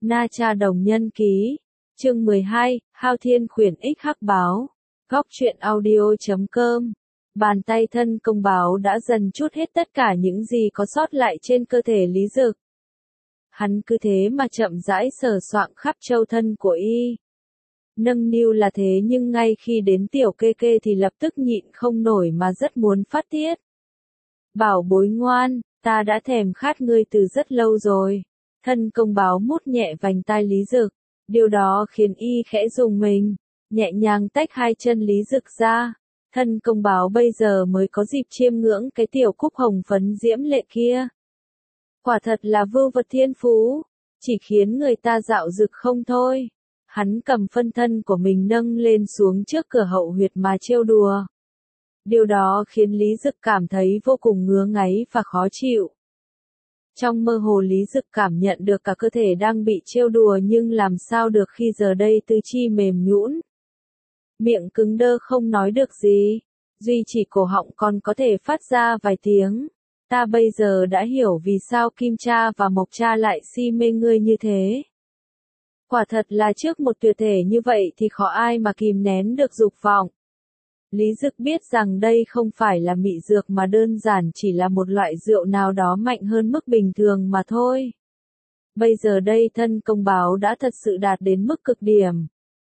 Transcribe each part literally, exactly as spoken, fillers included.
Na Cha Đồng Nhân Ký, chương mười hai, Hao Thiên Khuyển Ích Hắc Báo, Góc truyện audio chấm com. Bàn tay thân công báo đã dần trút hết tất cả những gì có sót lại trên cơ thể Lý Dực. Hắn cứ thế mà chậm rãi sờ soạng khắp châu thân của y. Nâng niu là thế nhưng ngay khi đến tiểu kê kê thì lập tức nhịn không nổi mà rất muốn phát tiết. Bảo bối ngoan, ta đã thèm khát ngươi từ rất lâu rồi. Thân công báo mút nhẹ vành tai Lý Dực, điều đó khiến y khẽ rùng mình, nhẹ nhàng tách hai chân Lý Dực ra. Thân công báo bây giờ mới có dịp chiêm ngưỡng cái tiểu cúc hồng phấn diễm lệ kia. Quả thật là vưu vật thiên phú, chỉ khiến người ta dạo dực không thôi. Hắn cầm phân thân của mình nâng lên xuống trước cửa hậu huyệt mà trêu đùa. Điều đó khiến Lý Dực cảm thấy vô cùng ngứa ngáy và khó chịu. Trong mơ hồ Lý Dực cảm nhận được cả cơ thể đang bị trêu đùa nhưng làm sao được khi giờ đây tứ chi mềm nhũn. Miệng cứng đơ không nói được gì, duy chỉ cổ họng còn có thể phát ra vài tiếng. Ta bây giờ đã hiểu vì sao Kim Cha và Mộc Cha lại si mê ngươi như thế. Quả thật là trước một tuyệt thể như vậy thì khó ai mà kìm nén được dục vọng. Lý Dực biết rằng đây không phải là mị dược mà đơn giản chỉ là một loại rượu nào đó mạnh hơn mức bình thường mà thôi. Bây giờ đây thân công báo đã thật sự đạt đến mức cực điểm.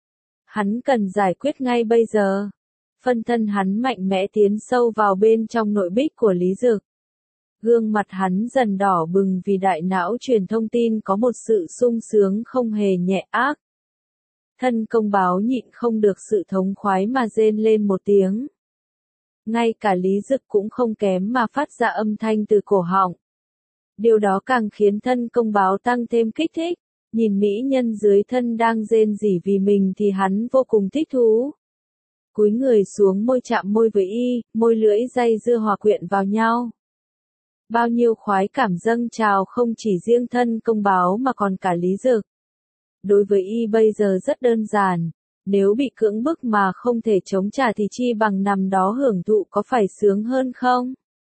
Hắn cần giải quyết ngay bây giờ. Phân thân hắn mạnh mẽ tiến sâu vào bên trong nội bích của Lý Dực. Gương mặt hắn dần đỏ bừng vì đại não truyền thông tin có một sự sung sướng không hề nhẹ ác. Thân công báo nhịn không được sự thống khoái mà rên lên một tiếng. Ngay cả Lý Dực cũng không kém mà phát ra âm thanh từ cổ họng. Điều đó càng khiến thân công báo tăng thêm kích thích. Nhìn mỹ nhân dưới thân đang rên rỉ vì mình thì hắn vô cùng thích thú. Cúi người xuống môi chạm môi với y, môi lưỡi dây dưa hòa quyện vào nhau. Bao nhiêu khoái cảm dâng trào không chỉ riêng thân công báo mà còn cả Lý Dực. Đối với y bây giờ rất đơn giản, nếu bị cưỡng bức mà không thể chống trả thì chi bằng nằm đó hưởng thụ có phải sướng hơn không?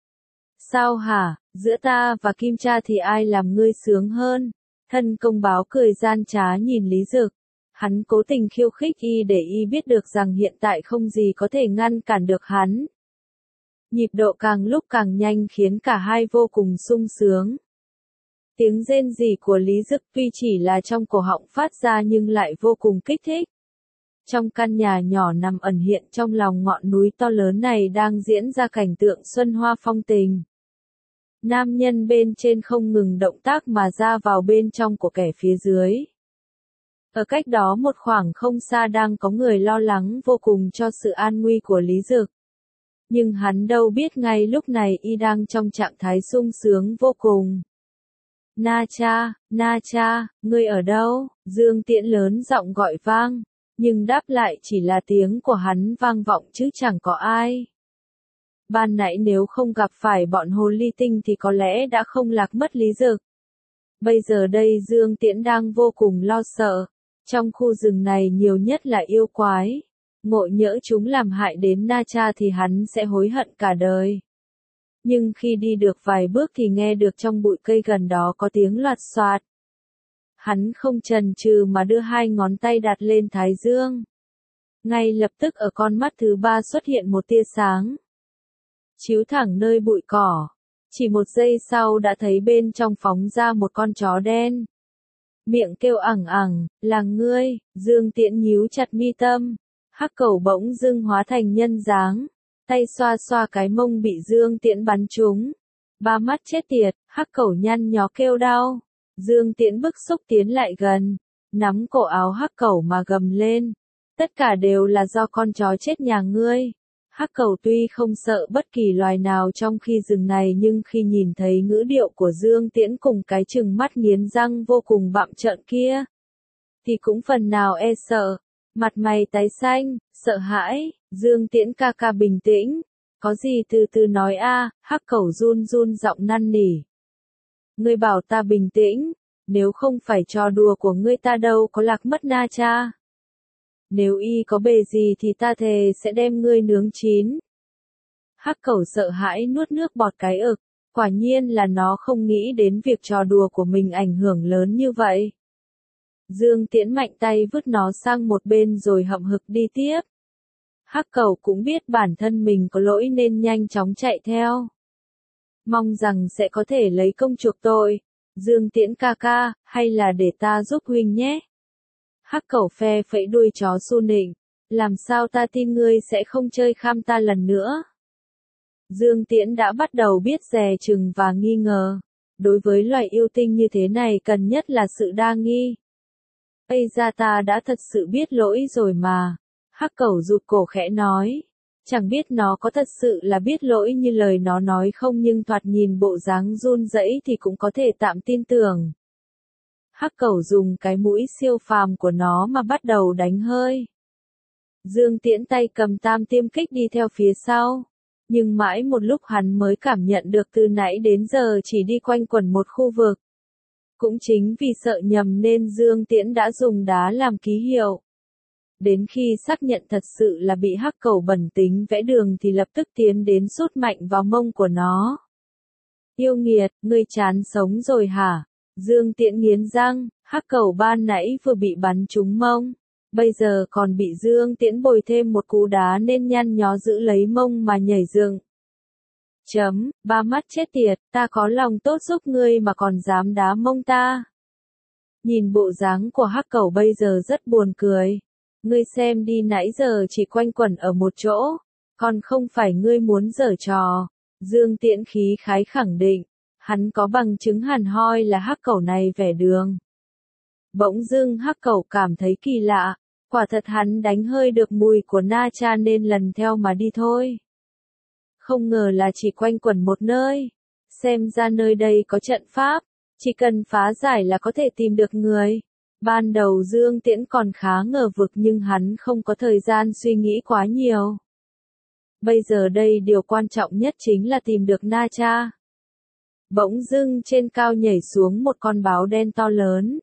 Sao hả, giữa ta và Kim Cha thì ai làm ngươi sướng hơn? Thân công báo cười gian trá nhìn Lý Dực. Hắn cố tình khiêu khích y để y biết được rằng hiện tại không gì có thể ngăn cản được hắn. Nhịp độ càng lúc càng nhanh khiến cả hai vô cùng sung sướng. Tiếng rên rỉ của Lý Dực tuy chỉ là trong cổ họng phát ra nhưng lại vô cùng kích thích. Trong căn nhà nhỏ nằm ẩn hiện trong lòng ngọn núi to lớn này đang diễn ra cảnh tượng xuân hoa phong tình. Nam nhân bên trên không ngừng động tác mà ra vào bên trong của kẻ phía dưới. Ở cách đó một khoảng không xa đang có người lo lắng vô cùng cho sự an nguy của Lý Dực. Nhưng hắn đâu biết ngay lúc này y đang trong trạng thái sung sướng vô cùng. Na Cha, Na Cha, ngươi ở đâu? Dương Tiễn lớn giọng gọi vang, nhưng đáp lại chỉ là tiếng của hắn vang vọng chứ chẳng có ai. Ban nãy nếu không gặp phải bọn hồ ly tinh thì có lẽ đã không lạc mất Lý Dực. Bây giờ đây Dương Tiễn đang vô cùng lo sợ. Trong khu rừng này nhiều nhất là yêu quái. Ngộ nhỡ chúng làm hại đến Na Cha thì hắn sẽ hối hận cả đời. Nhưng khi đi được vài bước thì nghe được trong bụi cây gần đó có tiếng loạt xoạt. Hắn không chần chừ mà đưa hai ngón tay đặt lên thái dương. Ngay lập tức ở con mắt thứ ba xuất hiện một tia sáng. Chiếu thẳng nơi bụi cỏ. Chỉ một giây sau đã thấy bên trong phóng ra một con chó đen. Miệng kêu ẳng ẳng, là ngươi. Dương Tiễn nhíu chặt mi tâm. Hắc cẩu bỗng dưng hóa thành nhân dáng. Tay xoa xoa cái mông bị Dương Tiễn bắn trúng. Ba mắt chết tiệt, hắc cẩu nhăn nhó kêu đau. Dương Tiễn bức xúc tiến lại gần. Nắm cổ áo hắc cẩu mà gầm lên. Tất cả đều là do con chó chết nhà ngươi. Hắc cẩu tuy không sợ bất kỳ loài nào trong khi rừng này nhưng khi nhìn thấy ngữ điệu của Dương Tiễn cùng cái trừng mắt nghiến răng vô cùng bặm trợn kia, thì cũng phần nào e sợ. Mặt mày tái xanh, sợ hãi, Dương Tiễn ca ca bình tĩnh. Có gì từ từ nói a. Hắc cẩu run run giọng năn nỉ. Ngươi bảo ta bình tĩnh, nếu không phải trò đùa của ngươi ta đâu có lạc mất Na Cha. Nếu y có bề gì thì ta thề sẽ đem ngươi nướng chín. Hắc cẩu sợ hãi nuốt nước bọt cái ực, quả nhiên là nó không nghĩ đến việc trò đùa của mình ảnh hưởng lớn như vậy. Dương Tiễn mạnh tay vứt nó sang một bên rồi hậm hực đi tiếp. Hắc Cẩu cũng biết bản thân mình có lỗi nên nhanh chóng chạy theo. Mong rằng sẽ có thể lấy công chuộc tội. Dương Tiễn ca ca, hay là để ta giúp huynh nhé. Hắc Cẩu phe phẩy đuôi chó su nịnh. Làm sao ta tin ngươi sẽ không chơi kham ta lần nữa. Dương Tiễn đã bắt đầu biết dè chừng và nghi ngờ. Đối với loài yêu tinh như thế này cần nhất là sự đa nghi. Ây ra ta đã thật sự biết lỗi rồi mà. Hắc Cẩu rụt cổ khẽ nói. Chẳng biết nó có thật sự là biết lỗi như lời nó nói không, nhưng thoạt nhìn bộ dáng run rẩy thì cũng có thể tạm tin tưởng. Hắc Cẩu dùng cái mũi siêu phàm của nó mà bắt đầu đánh hơi. Dương Tiễn tay cầm tam tiêm kích đi theo phía sau. Nhưng mãi một lúc hắn mới cảm nhận được từ nãy đến giờ chỉ đi quanh quẩn một khu vực. Cũng chính vì sợ nhầm nên Dương Tiễn đã dùng đá làm ký hiệu. Đến khi xác nhận thật sự là bị Hắc Cẩu bẩn tính vẽ đường thì lập tức tiến đến sút mạnh vào mông của nó. Yêu nghiệt, ngươi chán sống rồi hả? Dương Tiễn nghiến răng, Hắc Cẩu ban nãy vừa bị bắn trúng mông. Bây giờ còn bị Dương Tiễn bồi thêm một cú đá nên nhăn nhó giữ lấy mông mà nhảy dựng. Chấm, ba mắt chết tiệt, ta có lòng tốt giúp ngươi mà còn dám đá mông ta. Nhìn bộ dáng của Hắc Cẩu bây giờ rất buồn cười. Ngươi xem đi, nãy giờ chỉ quanh quẩn ở một chỗ, còn không phải ngươi muốn giở trò. Dương Tiễn khí khái khẳng định, hắn có bằng chứng hẳn hoi là Hắc Cẩu này vẽ đường. Bỗng dưng Hắc Cẩu cảm thấy kỳ lạ, quả thật hắn đánh hơi được mùi của Na Cha nên lần theo mà đi thôi. Không ngờ là chỉ quanh quẩn một nơi, xem ra nơi đây có trận pháp, chỉ cần phá giải là có thể tìm được người. Ban đầu Dương Tiễn còn khá ngờ vực nhưng hắn không có thời gian suy nghĩ quá nhiều. Bây giờ đây điều quan trọng nhất chính là tìm được Na Cha. Bỗng dưng trên cao nhảy xuống một con báo đen to lớn.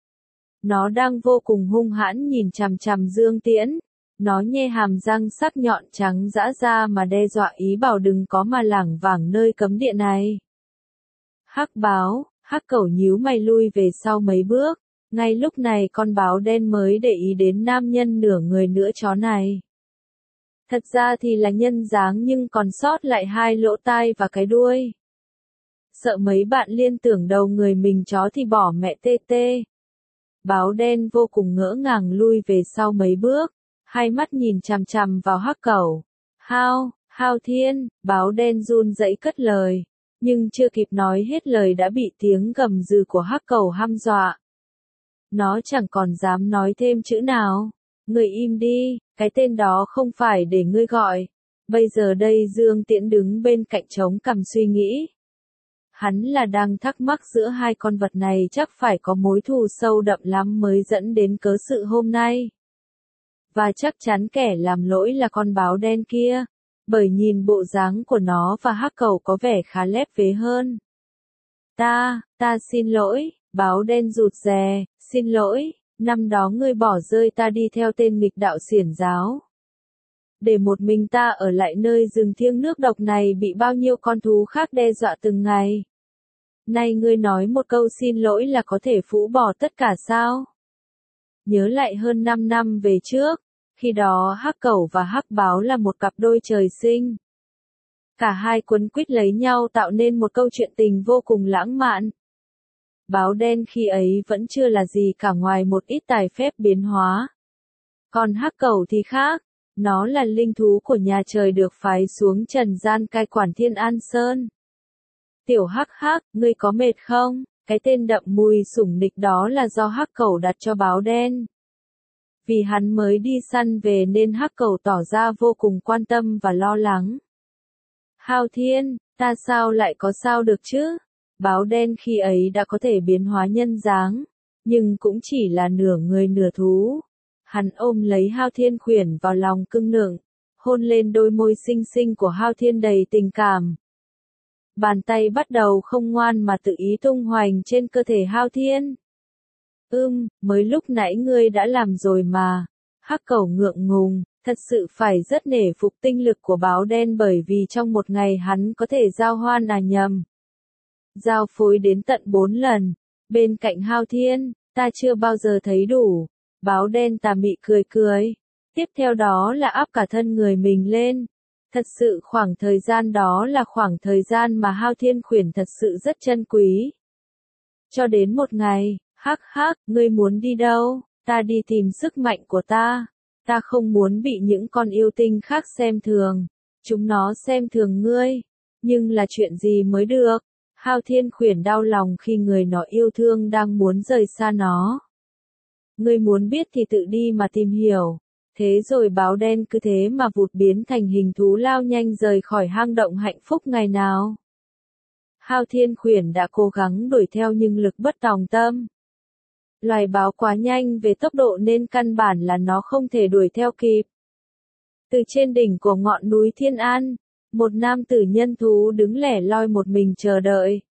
Nó đang vô cùng hung hãn nhìn chằm chằm Dương Tiễn. Nó nhe hàm răng sắc nhọn trắng giã ra mà đe dọa ý bảo đừng có mà lảng vảng nơi cấm địa này. Hắc báo, Hắc Cẩu nhíu mày lui về sau mấy bước. Ngay lúc này con báo đen mới để ý đến nam nhân nửa người nửa chó này. Thật ra thì là nhân dáng nhưng còn sót lại hai lỗ tai và cái đuôi. Sợ mấy bạn liên tưởng đầu người mình chó thì bỏ mẹ tê tê. Báo đen vô cùng ngỡ ngàng lui về sau mấy bước, hai mắt nhìn chằm chằm vào Hắc Cẩu. Hao, Hao Thiên, báo đen run rẩy cất lời, nhưng chưa kịp nói hết lời đã bị tiếng gầm gừ của Hắc Cẩu hăm dọa. Nó chẳng còn dám nói thêm chữ nào. Ngươi im đi, cái tên đó không phải để ngươi gọi. Bây giờ đây Dương Tiễn đứng bên cạnh trống cằm suy nghĩ. Hắn là đang thắc mắc giữa hai con vật này chắc phải có mối thù sâu đậm lắm mới dẫn đến cớ sự hôm nay. Và chắc chắn kẻ làm lỗi là con báo đen kia, bởi nhìn bộ dáng của nó và Hắc Cẩu có vẻ khá lép vế hơn. Ta, ta xin lỗi, báo đen rụt rè, xin lỗi, năm đó ngươi bỏ rơi ta đi theo tên nghịch đạo xiển giáo. Để một mình ta ở lại nơi rừng thiêng nước độc này bị bao nhiêu con thú khác đe dọa từng ngày. Nay ngươi nói một câu xin lỗi là có thể phũ bỏ tất cả sao? Nhớ lại hơn năm năm về trước, khi đó Hắc Cẩu và Hắc Báo là một cặp đôi trời sinh. Cả hai quấn quýt lấy nhau tạo nên một câu chuyện tình vô cùng lãng mạn. Báo đen khi ấy vẫn chưa là gì cả ngoài một ít tài phép biến hóa. Còn Hắc Cẩu thì khác, nó là linh thú của nhà trời được phái xuống trần gian cai quản Thiên An Sơn. Tiểu Hắc Hắc, ngươi có mệt không? Cái tên đậm mùi sủng nịch đó là do Hắc Cẩu đặt cho báo đen. Vì hắn mới đi săn về nên Hắc Cẩu tỏ ra vô cùng quan tâm và lo lắng. Hao Thiên, ta sao lại có sao được chứ? Báo đen khi ấy đã có thể biến hóa nhân dáng, nhưng cũng chỉ là nửa người nửa thú. Hắn ôm lấy Hao Thiên khuyển vào lòng cưng nựng, hôn lên đôi môi xinh xinh của Hao Thiên đầy tình cảm. Bàn tay bắt đầu không ngoan mà tự ý tung hoành trên cơ thể Hao Thiên. Ưm, mới lúc nãy ngươi đã làm rồi mà. Hắc Cẩu ngượng ngùng, thật sự phải rất nể phục tinh lực của báo đen bởi vì trong một ngày hắn có thể giao hoan à nhầm. Giao phối đến tận bốn lần. Bên cạnh Hao Thiên, Ta chưa bao giờ thấy đủ. Báo đen tà mị cười cười. Tiếp theo đó là áp cả thân người mình lên. Thật sự khoảng thời gian đó là khoảng thời gian mà Hao Thiên Khuyển thật sự rất trân quý. Cho đến một ngày, hắc hắc, ngươi muốn đi đâu? Ta đi tìm sức mạnh của ta. Ta không muốn bị những con yêu tinh khác xem thường. Chúng nó xem thường ngươi. Nhưng là chuyện gì mới được? Hao Thiên Khuyển đau lòng khi người nó yêu thương đang muốn rời xa nó. Ngươi muốn biết thì tự đi mà tìm hiểu. Thế rồi báo đen cứ thế mà vụt biến thành hình thú lao nhanh rời khỏi hang động hạnh phúc ngày nào. Hao Thiên Khuyển đã cố gắng đuổi theo nhưng lực bất tòng tâm. Loài báo quá nhanh về tốc độ nên căn bản là nó không thể đuổi theo kịp. Từ trên đỉnh của ngọn núi Thiên An, một nam tử nhân thú đứng lẻ loi một mình chờ đợi.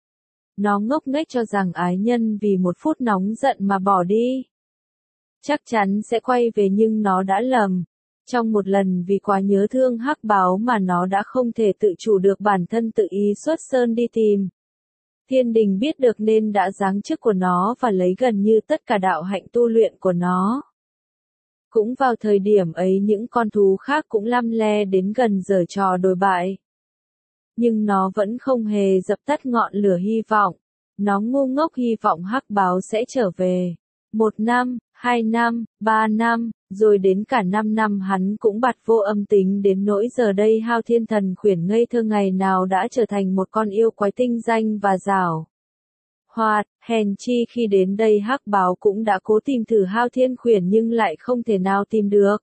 Nó ngốc nghếch cho rằng ái nhân vì một phút nóng giận mà bỏ đi. Chắc chắn sẽ quay về nhưng nó đã lầm. Trong một lần vì quá nhớ thương hắc báo mà nó đã không thể tự chủ được bản thân tự ý xuất sơn đi tìm. Thiên đình biết được nên đã giáng chức của nó và lấy gần như tất cả đạo hạnh tu luyện của nó. Cũng vào thời điểm ấy những con thú khác cũng lăm le đến gần giở trò đồi bại. Nhưng nó vẫn không hề dập tắt ngọn lửa hy vọng. Nó ngu ngốc hy vọng hắc báo sẽ trở về. Một năm, hai năm, ba năm, rồi đến cả năm năm hắn cũng bặt vô âm tính đến nỗi giờ đây Hao Thiên Thần Khuyển ngây thơ ngày nào đã trở thành một con yêu quái tinh danh và giảo hoạt. Hèn chi khi đến đây hắc báo cũng đã cố tìm thử Hao Thiên Khuyển nhưng lại không thể nào tìm được.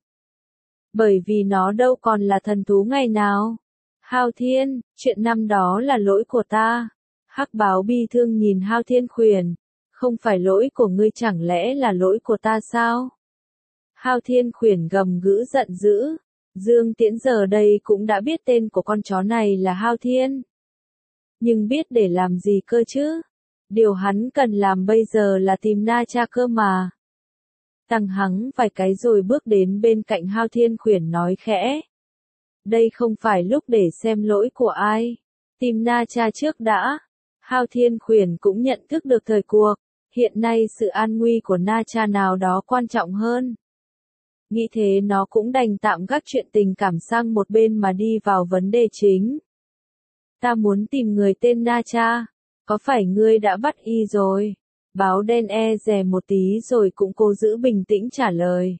Bởi vì nó đâu còn là thần thú ngày nào. Hao Thiên, chuyện năm đó là lỗi của ta. Hắc báo bi thương nhìn Hao Thiên Khuyển. Không phải lỗi của ngươi chẳng lẽ là lỗi của ta sao? Hao Thiên Khuyển gầm gữ giận dữ. Dương Tiễn giờ đây cũng đã biết tên của con chó này là Hao Thiên. Nhưng biết để làm gì cơ chứ? Điều hắn cần làm bây giờ là tìm Na Cha cơ mà. Tăng hắng vài cái rồi bước đến bên cạnh Hao Thiên Khuyển nói khẽ. Đây không phải lúc để xem lỗi của ai. Tìm Na Cha trước đã. Hao Thiên Khuyển cũng nhận thức được thời cuộc. Hiện nay sự an nguy của Na Cha nào đó quan trọng hơn. Nghĩ thế nó cũng đành tạm gác chuyện tình cảm sang một bên mà đi vào vấn đề chính. Ta muốn tìm người tên Na Cha. Có phải ngươi đã bắt y rồi? Báo đen e dè một tí rồi cũng cố giữ bình tĩnh trả lời.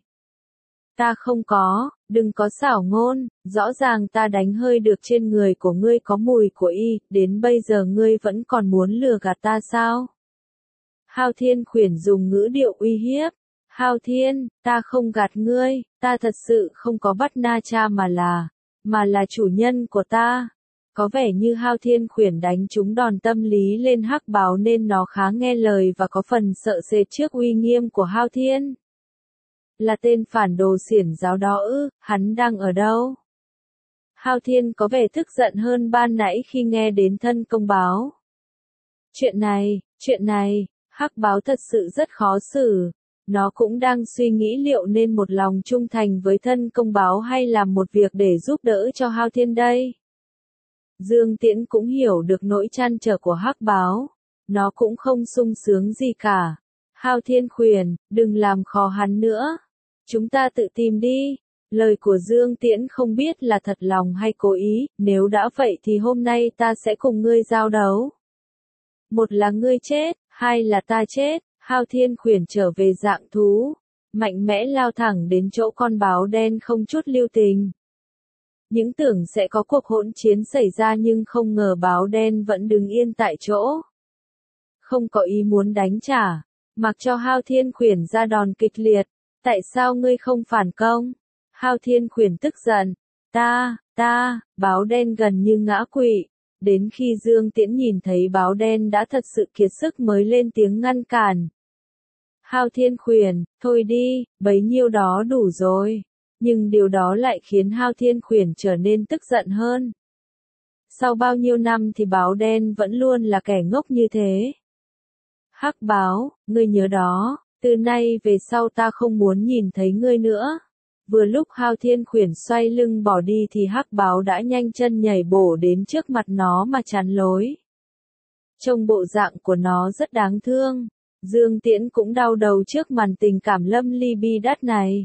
Ta không có, đừng có xảo ngôn, rõ ràng ta đánh hơi được trên người của ngươi có mùi của y, đến bây giờ ngươi vẫn còn muốn lừa gạt ta sao? Hao Thiên Khuyển dùng ngữ điệu uy hiếp. Hao Thiên, ta không gạt ngươi, ta thật sự không có bắt Na Cha mà là, mà là chủ nhân của ta. Có vẻ như Hao Thiên Khuyển đánh trúng đòn tâm lý lên hắc báo nên nó khá nghe lời và có phần sợ sệt trước uy nghiêm của Hao Thiên. Là tên phản đồ xiển giáo đó ư, hắn đang ở đâu? Hao Thiên có vẻ tức giận hơn ban nãy khi nghe đến thân công báo. Chuyện này, chuyện này, hắc báo thật sự rất khó xử. Nó cũng đang suy nghĩ liệu nên một lòng trung thành với thân công báo hay làm một việc để giúp đỡ cho Hao Thiên đây. Dương Tiễn cũng hiểu được nỗi trăn trở của hắc báo. Nó cũng không sung sướng gì cả. Hao Thiên Khuyển, đừng làm khó hắn nữa. Chúng ta tự tìm đi. Lời của Dương Tiễn không biết là thật lòng hay cố ý, nếu đã vậy thì hôm nay ta sẽ cùng ngươi giao đấu. Một là ngươi chết, hai là ta chết. Hao Thiên Khuyển trở về dạng thú, mạnh mẽ lao thẳng đến chỗ con báo đen không chút lưu tình. Những tưởng sẽ có cuộc hỗn chiến xảy ra nhưng không ngờ báo đen vẫn đứng yên tại chỗ. Không có ý muốn đánh trả, mặc cho Hao Thiên Khuyển ra đòn kịch liệt. Tại sao ngươi không phản công? Hao Thiên Khuyển tức giận. Ta, ta, báo đen gần như ngã quỵ. Đến khi Dương Tiễn nhìn thấy báo đen đã thật sự kiệt sức mới lên tiếng ngăn cản. Hao Thiên Khuyển, thôi đi, bấy nhiêu đó đủ rồi. Nhưng điều đó lại khiến Hao Thiên Khuyển trở nên tức giận hơn. Sau bao nhiêu năm thì báo đen vẫn luôn là kẻ ngốc như thế. Hắc báo, ngươi nhớ đó, từ nay về sau ta không muốn nhìn thấy ngươi nữa. Vừa lúc Hao Thiên Khuyển xoay lưng bỏ đi thì hắc báo đã nhanh chân nhảy bổ đến trước mặt nó mà chắn lối. Trông bộ dạng của nó rất đáng thương. Dương Tiễn cũng đau đầu trước màn tình cảm lâm ly bi đát này.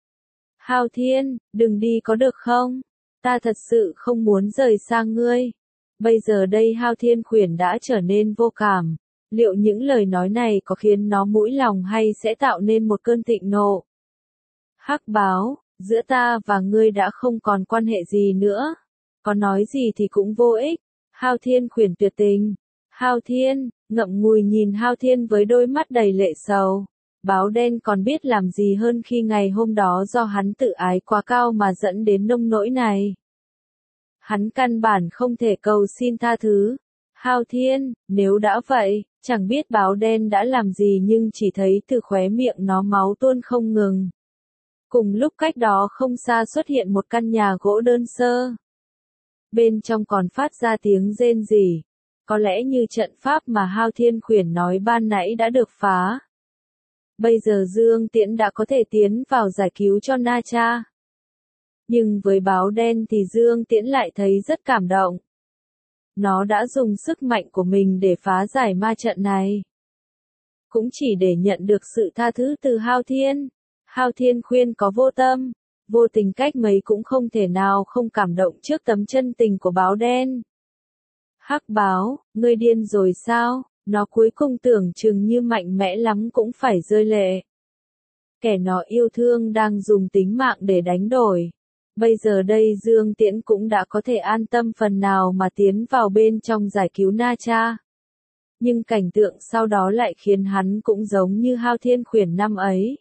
Hao Thiên, đừng đi có được không? Ta thật sự không muốn rời xa ngươi. Bây giờ đây Hao Thiên Khuyển đã trở nên vô cảm. Liệu những lời nói này có khiến nó mũi lòng hay sẽ tạo nên một cơn thịnh nộ? Hắc báo, giữa ta và ngươi đã không còn quan hệ gì nữa. Có nói gì thì cũng vô ích. Hao Thiên Khuyển tuyệt tình. Hao Thiên, ngậm ngùi nhìn Hao Thiên với đôi mắt đầy lệ sầu. Báo đen còn biết làm gì hơn khi ngày hôm đó do hắn tự ái quá cao mà dẫn đến nông nỗi này. Hắn căn bản không thể cầu xin tha thứ. Hao Thiên, nếu đã vậy, chẳng biết báo đen đã làm gì nhưng chỉ thấy từ khóe miệng nó máu tuôn không ngừng. Cùng lúc cách đó không xa xuất hiện một căn nhà gỗ đơn sơ. Bên trong còn phát ra tiếng rên rỉ. Có lẽ như trận pháp mà Hao Thiên Khuyển nói ban nãy đã được phá. Bây giờ Dương Tiễn đã có thể tiến vào giải cứu cho Na Cha. Nhưng với báo đen thì Dương Tiễn lại thấy rất cảm động. Nó đã dùng sức mạnh của mình để phá giải ma trận này. Cũng chỉ để nhận được sự tha thứ từ Hao Thiên. Hao Thiên khuyên có vô tâm, vô tình cách mấy cũng không thể nào không cảm động trước tấm chân tình của báo đen. Hắc báo, ngươi điên rồi sao? Nó cuối cùng tưởng chừng như mạnh mẽ lắm cũng phải rơi lệ. Kẻ nó yêu thương đang dùng tính mạng để đánh đổi. Bây giờ đây Dương Tiễn cũng đã có thể an tâm phần nào mà tiến vào bên trong giải cứu Na Cha. Nhưng cảnh tượng sau đó lại khiến hắn cũng giống như Hao Thiên Khuyển năm ấy.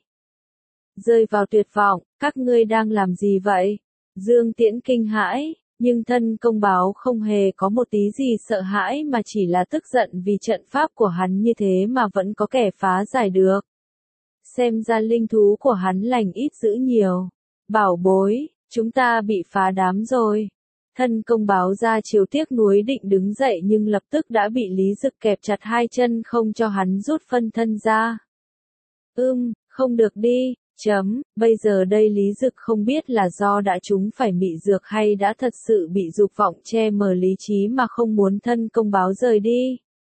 Rơi vào tuyệt vọng, các ngươi đang làm gì vậy? Dương Tiễn kinh hãi, nhưng thân công báo không hề có một tí gì sợ hãi mà chỉ là tức giận vì trận pháp của hắn như thế mà vẫn có kẻ phá giải được. Xem ra linh thú của hắn lành ít dữ nhiều. Bảo bối, chúng ta bị phá đám rồi. Thân công báo ra chiều tiếc nuối định đứng dậy nhưng lập tức đã bị Lý Dực kẹp chặt hai chân không cho hắn rút phân thân ra. Ưm, không được đi, chấm, bây giờ đây Lý Dực không biết là do đã trúng phải mị dược hay đã thật sự bị dục vọng che mờ lý trí mà không muốn thân công báo rời đi.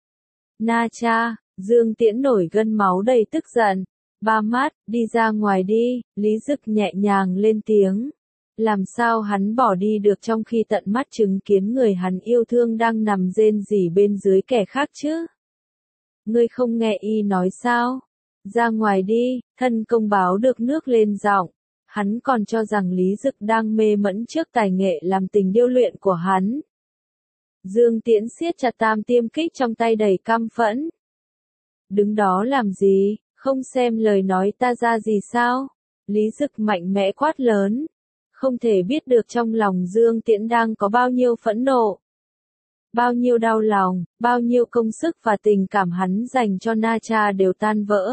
Na Cha, Dương Tiễn nổi gân máu đầy tức giận. Ba mát, đi ra ngoài đi, Lý Dực nhẹ nhàng lên tiếng. Làm sao hắn bỏ đi được trong khi tận mắt chứng kiến người hắn yêu thương đang nằm rên rỉ bên dưới kẻ khác chứ? Ngươi không nghe y nói sao? Ra ngoài đi, thân công báo được nước lên giọng. Hắn còn cho rằng Lý Dực đang mê mẫn trước tài nghệ làm tình điêu luyện của hắn. Dương Tiễn siết chặt tam tiêm kích trong tay đầy căm phẫn. Đứng đó làm gì, không xem lời nói ta ra gì sao? Lý Dực mạnh mẽ quát lớn. Không thể biết được trong lòng Dương Tiễn đang có bao nhiêu phẫn nộ. Bao nhiêu đau lòng, bao nhiêu công sức và tình cảm hắn dành cho Na Cha đều tan vỡ.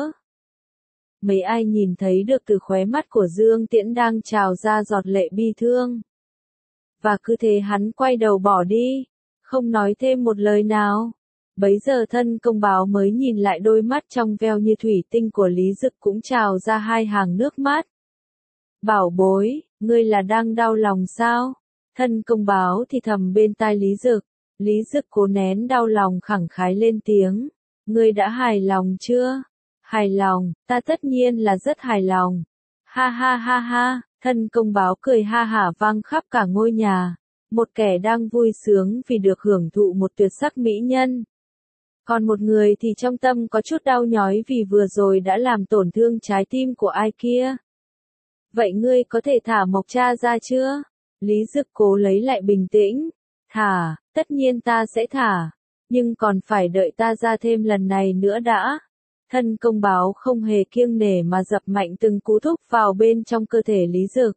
Mấy ai nhìn thấy được từ khóe mắt của Dương Tiễn đang trào ra giọt lệ bi thương. Và cứ thế hắn quay đầu bỏ đi, không nói thêm một lời nào. Bấy giờ thân công báo mới nhìn lại đôi mắt trong veo như thủy tinh của Lý Dực cũng trào ra hai hàng nước mắt. Bảo bối, ngươi là đang đau lòng sao? Thân công báo thì thầm bên tai Lý Dực. Lý Dực cố nén đau lòng khẳng khái lên tiếng. Ngươi đã hài lòng chưa? Hài lòng, ta tất nhiên là rất hài lòng. Ha ha ha ha, thân công báo cười ha hả vang khắp cả ngôi nhà. Một kẻ đang vui sướng vì được hưởng thụ một tuyệt sắc mỹ nhân. Còn một người thì trong tâm có chút đau nhói vì vừa rồi đã làm tổn thương trái tim của ai kia. Vậy ngươi có thể thả Mộc Cha ra chưa? Lý Dực cố lấy lại bình tĩnh. Thả, tất nhiên ta sẽ thả. Nhưng còn phải đợi ta ra thêm lần này nữa đã. Thân công báo không hề kiêng nể mà dập mạnh từng cú thúc vào bên trong cơ thể Lý Dực.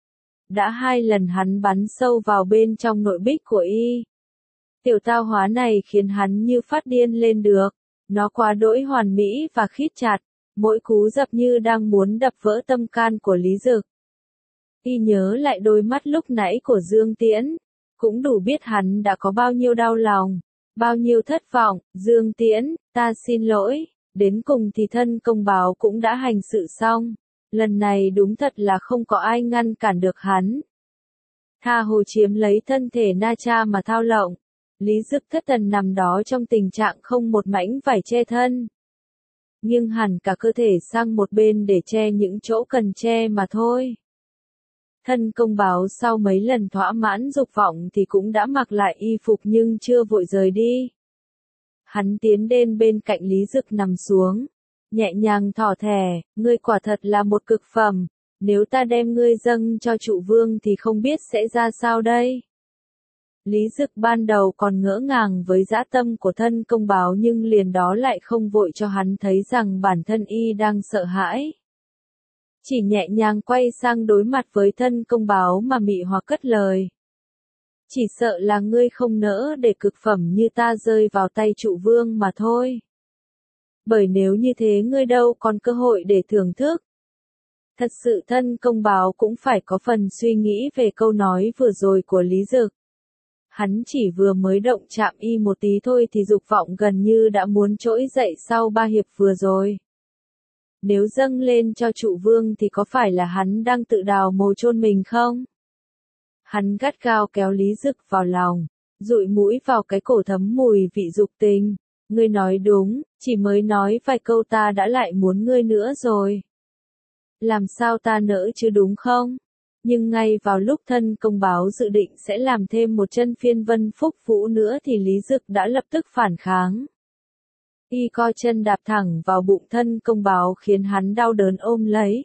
Đã hai lần hắn bắn sâu vào bên trong nội bích của y. Tiểu tao hóa này khiến hắn như phát điên lên được. Nó quá đỗi hoàn mỹ và khít chặt. Mỗi cú dập như đang muốn đập vỡ tâm can của Lý Dực. Y nhớ lại đôi mắt lúc nãy của Dương Tiễn. Cũng đủ biết hắn đã có bao nhiêu đau lòng. Bao nhiêu thất vọng. Dương Tiễn, ta xin lỗi. Đến cùng thì thân công báo cũng đã hành sự xong. Lần này đúng thật là không có ai ngăn cản được hắn. Tha hồ chiếm lấy thân thể Na Cha mà thao lộng. Lý Dực thất thần nằm đó trong tình trạng không một mảnh vải che thân. nghiêng hẳn cả cơ thể sang một bên để che những chỗ cần che mà thôi. Thân công báo sau mấy lần thỏa mãn dục vọng thì cũng đã mặc lại y phục nhưng chưa vội rời đi. Hắn tiến đến bên cạnh Lý Dực nằm xuống, nhẹ nhàng thỏ thẻ, ngươi quả thật là một cực phẩm, nếu ta đem ngươi dâng cho trụ vương thì không biết sẽ ra sao đây. Lý Dực ban đầu còn ngỡ ngàng với dã tâm của thân công báo nhưng liền đó lại không vội cho hắn thấy rằng bản thân y đang sợ hãi. Chỉ nhẹ nhàng quay sang đối mặt với thân công báo mà mị hoặc cất lời. Chỉ sợ là ngươi không nỡ để cực phẩm như ta rơi vào tay trụ vương mà thôi. Bởi nếu như thế ngươi đâu còn cơ hội để thưởng thức. Thật sự thân công báo cũng phải có phần suy nghĩ về câu nói vừa rồi của Lý Dực. Hắn chỉ vừa mới động chạm y một tí thôi thì dục vọng gần như đã muốn trỗi dậy sau ba hiệp vừa rồi. Nếu dâng lên cho trụ vương thì có phải là hắn đang tự đào mồ chôn mình không? Hắn gắt gao kéo Lý Dực vào lòng, dụi mũi vào cái cổ thấm mùi vị dục tình. Ngươi nói đúng, chỉ mới nói vài câu ta đã lại muốn ngươi nữa rồi. Làm sao ta nỡ chứ đúng không? Nhưng ngay vào lúc thân công báo dự định sẽ làm thêm một chân phiên vân phúc vũ nữa thì Lý Dực đã lập tức phản kháng. Y co chân đạp thẳng vào bụng thân công báo khiến hắn đau đớn ôm lấy.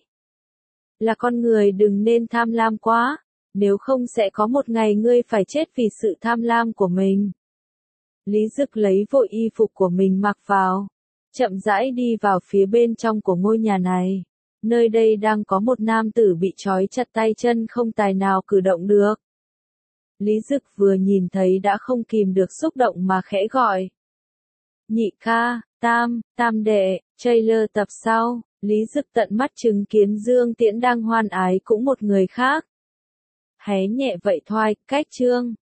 Là con người đừng nên tham lam quá, nếu không sẽ có một ngày ngươi phải chết vì sự tham lam của mình. Lý Dực lấy vội y phục của mình mặc vào, chậm rãi đi vào phía bên trong của ngôi nhà này. Nơi đây đang có một nam tử bị trói chặt tay chân không tài nào cử động được. Lý Dực vừa nhìn thấy đã không kìm được xúc động mà khẽ gọi. Nhị ca, tam, tam đệ, trailer tập sau, Lý Dực tận mắt chứng kiến Dương Tiễn đang hoan ái cũng một người khác. Hé nhẹ vậy thoại, cách chương.